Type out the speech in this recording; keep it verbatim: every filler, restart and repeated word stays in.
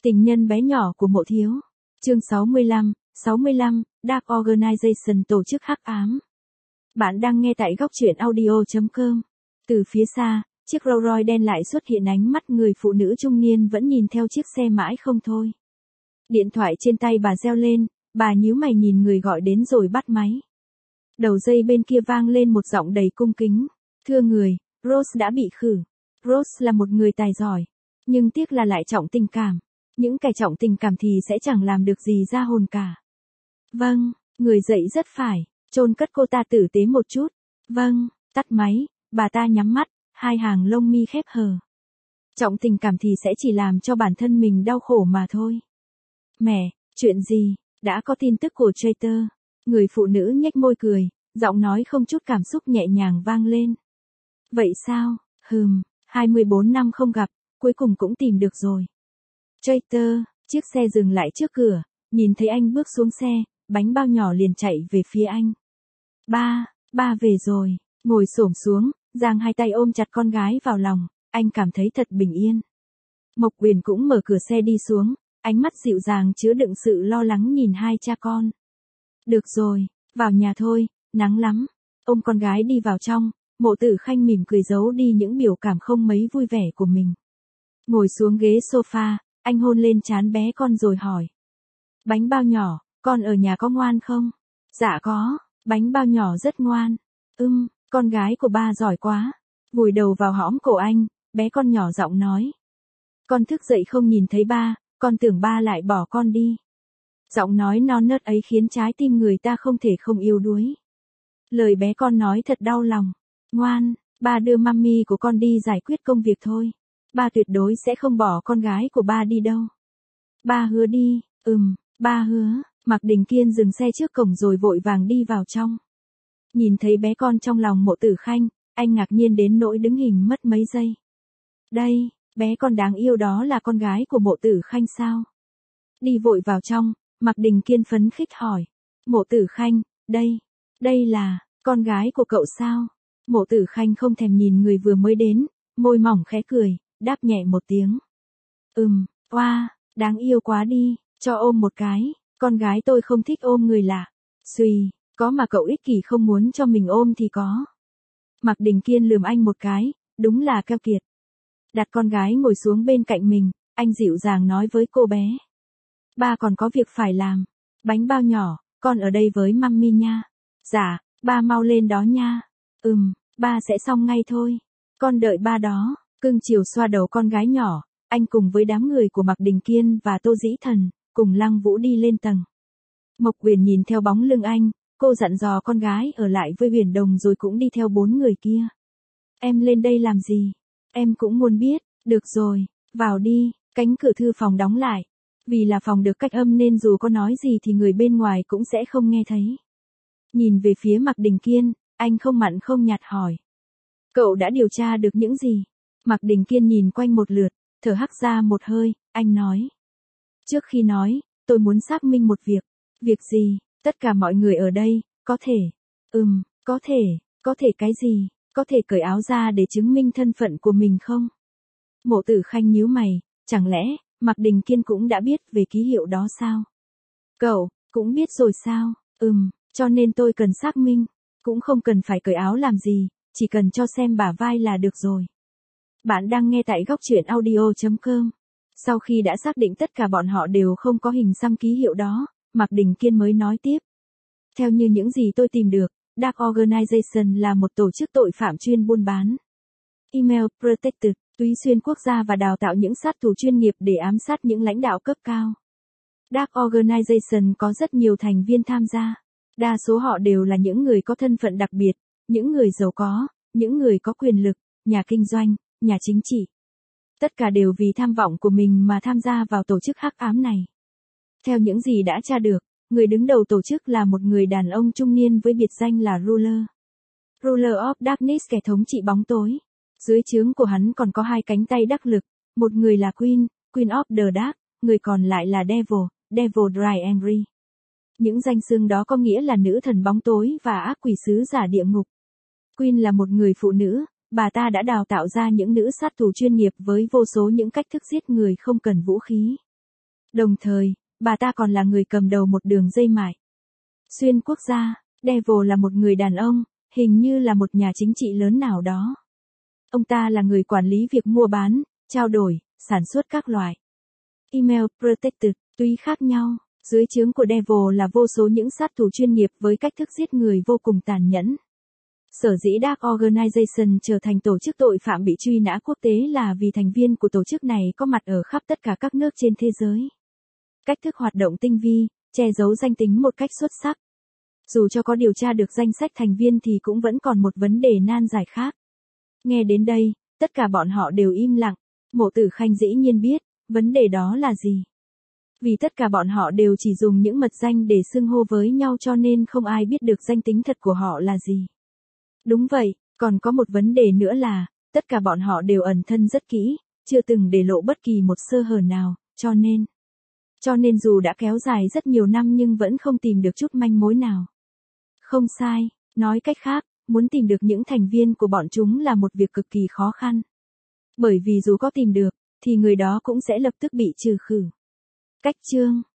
Tình nhân bé nhỏ của Mộ Thiếu. Chương sáu mươi lăm, sáu mươi lăm, Dark Organization tổ chức hắc ám. Bạn đang nghe tại góc truyện audio chấm com. Từ phía xa, chiếc Rolls Royce đen lại xuất hiện, ánh mắt người phụ nữ trung niên vẫn nhìn theo chiếc xe mãi không thôi. Điện thoại trên tay bà reo lên, bà nhíu mày nhìn người gọi đến rồi bắt máy. Đầu dây bên kia vang lên một giọng đầy cung kính. Thưa người, Rose đã bị khử. Rose là một người tài giỏi, nhưng tiếc là lại trọng tình cảm. Những kẻ trọng tình cảm thì sẽ chẳng làm được gì ra hồn cả. Vâng, người dậy rất phải, chôn cất cô ta tử tế một chút. Vâng, tắt máy, bà ta nhắm mắt, hai hàng lông mi khép hờ. Trọng tình cảm thì sẽ chỉ làm cho bản thân mình đau khổ mà thôi. Mẹ, chuyện gì, đã có tin tức của Traitor. Người phụ nữ nhếch môi cười, giọng nói không chút cảm xúc nhẹ nhàng vang lên. Vậy sao, hừm, hai mươi bốn năm không gặp, cuối cùng cũng tìm được rồi. Traitor, chiếc xe dừng lại trước cửa, nhìn thấy anh bước xuống xe, bánh bao nhỏ liền chạy về phía anh. Ba, ba về rồi, ngồi xổm xuống, giang hai tay ôm chặt con gái vào lòng, anh cảm thấy thật bình yên. Mộc Quyền cũng mở cửa xe đi xuống, ánh mắt dịu dàng chứa đựng sự lo lắng nhìn hai cha con. Được rồi, vào nhà thôi, nắng lắm. Ôm con gái đi vào trong, Mộ Tử Khanh mỉm cười giấu đi những biểu cảm không mấy vui vẻ của mình. Ngồi xuống ghế sofa, anh hôn lên trán bé con rồi hỏi. Bánh bao nhỏ, con ở nhà có ngoan không? Dạ có, bánh bao nhỏ rất ngoan. Ưm, con gái của ba giỏi quá. Vùi đầu vào hõm cổ anh, bé con nhỏ giọng nói. Con thức dậy không nhìn thấy ba, con tưởng ba lại bỏ con đi. Giọng nói non nớt ấy khiến trái tim người ta không thể không yếu đuối. Lời bé con nói thật đau lòng. Ngoan, ba đưa mummy của con đi giải quyết công việc thôi. Ba tuyệt đối sẽ không bỏ con gái của ba đi đâu. Ba hứa đi, ừm, ba hứa. Mạc Đình Kiên dừng xe trước cổng rồi vội vàng đi vào trong. Nhìn thấy bé con trong lòng Mộ Tử Khanh, anh ngạc nhiên đến nỗi đứng hình mất mấy giây. Đây, bé con đáng yêu đó là con gái của Mộ Tử Khanh sao? Đi vội vào trong, Mạc Đình Kiên phấn khích hỏi. Mộ Tử Khanh, đây, đây là, con gái của cậu sao? Mộ Tử Khanh không thèm nhìn người vừa mới đến, môi mỏng khẽ cười, đáp nhẹ một tiếng. Ừm, oa, đáng yêu quá đi, cho ôm một cái, con gái tôi không thích ôm người lạ. Xùi, có mà cậu ích kỷ không muốn cho mình ôm thì có. Mạc Đình Kiên lườm anh một cái, đúng là keo kiệt. Đặt con gái ngồi xuống bên cạnh mình, anh dịu dàng nói với cô bé. Ba còn có việc phải làm. Bánh bao nhỏ, con ở đây với mummy nha. Dạ, ba mau lên đó nha. Ừm, ba sẽ xong ngay thôi. Con đợi ba đó. Cưng chiều xoa đầu con gái nhỏ, anh cùng với đám người của Mạc Đình Kiên và Tô Dĩ Thần, cùng Lăng Vũ đi lên tầng. Mộc Quyền nhìn theo bóng lưng anh, cô dặn dò con gái ở lại với Huyền Đồng rồi cũng đi theo bốn người kia. Em lên đây làm gì? Em cũng muốn biết. Được rồi, vào đi. Cánh cửa thư phòng đóng lại. Vì là phòng được cách âm nên dù có nói gì thì người bên ngoài cũng sẽ không nghe thấy. Nhìn về phía Mạc Đình Kiên, anh không mặn không nhạt hỏi. Cậu đã điều tra được những gì? Mạc Đình Kiên nhìn quanh một lượt, thở hắt ra một hơi, anh nói. Trước khi nói, tôi muốn xác minh một việc. Việc gì? Tất cả mọi người ở đây, có thể. Ừm, có thể, có thể cái gì? Có thể cởi áo ra để chứng minh thân phận của mình không? Mộ Tử Khanh nhíu mày, chẳng lẽ, Mạc Đình Kiên cũng đã biết về ký hiệu đó sao? Cậu, cũng biết rồi sao? Ừm, cho nên tôi cần xác minh. Cũng không cần phải cởi áo làm gì, chỉ cần cho xem bả vai là được rồi. Bạn đang nghe tại góc truyện audio chấm com. Sau khi đã xác định tất cả bọn họ đều không có hình xăm ký hiệu đó, Mạc Đình Kiên mới nói tiếp. Theo như những gì tôi tìm được, Dark Organization là một tổ chức tội phạm chuyên buôn bán email protected, túy xuyên quốc gia và đào tạo những sát thủ chuyên nghiệp để ám sát những lãnh đạo cấp cao. Dark Organization có rất nhiều thành viên tham gia. Đa số họ đều là những người có thân phận đặc biệt, những người giàu có, những người có quyền lực, nhà kinh doanh, nhà chính trị. Tất cả đều vì tham vọng của mình mà tham gia vào tổ chức hắc ám này. Theo những gì đã tra được, người đứng đầu tổ chức là một người đàn ông trung niên với biệt danh là Ruler. Ruler of Darkness, kẻ thống trị bóng tối. Dưới trướng của hắn còn có hai cánh tay đắc lực, một người là Queen, Queen of the Dark, người còn lại là Devil, Devil Dry Angry. Những danh xưng đó có nghĩa là nữ thần bóng tối và ác quỷ sứ giả địa ngục. Queen là một người phụ nữ, bà ta đã đào tạo ra những nữ sát thủ chuyên nghiệp với vô số những cách thức giết người không cần vũ khí. Đồng thời, bà ta còn là người cầm đầu một đường dây mại xuyên quốc gia. Devil là một người đàn ông, hình như là một nhà chính trị lớn nào đó. Ông ta là người quản lý việc mua bán, trao đổi, sản xuất các loại email protected túy khác nhau. Dưới trướng của Devil là vô số những sát thủ chuyên nghiệp với cách thức giết người vô cùng tàn nhẫn. Sở dĩ Dark Organization trở thành tổ chức tội phạm bị truy nã quốc tế là vì thành viên của tổ chức này có mặt ở khắp tất cả các nước trên thế giới. Cách thức hoạt động tinh vi, che giấu danh tính một cách xuất sắc. Dù cho có điều tra được danh sách thành viên thì cũng vẫn còn một vấn đề nan giải khác. Nghe đến đây, tất cả bọn họ đều im lặng. Mộ Tử Khanh dĩ nhiên biết, vấn đề đó là gì. Vì tất cả bọn họ đều chỉ dùng những mật danh để xưng hô với nhau cho nên không ai biết được danh tính thật của họ là gì. Đúng vậy, còn có một vấn đề nữa là, tất cả bọn họ đều ẩn thân rất kỹ, chưa từng để lộ bất kỳ một sơ hở nào, cho nên... Cho nên dù đã kéo dài rất nhiều năm nhưng vẫn không tìm được chút manh mối nào. Không sai, nói cách khác, muốn tìm được những thành viên của bọn chúng là một việc cực kỳ khó khăn. Bởi vì dù có tìm được, thì người đó cũng sẽ lập tức bị trừ khử. Cách chương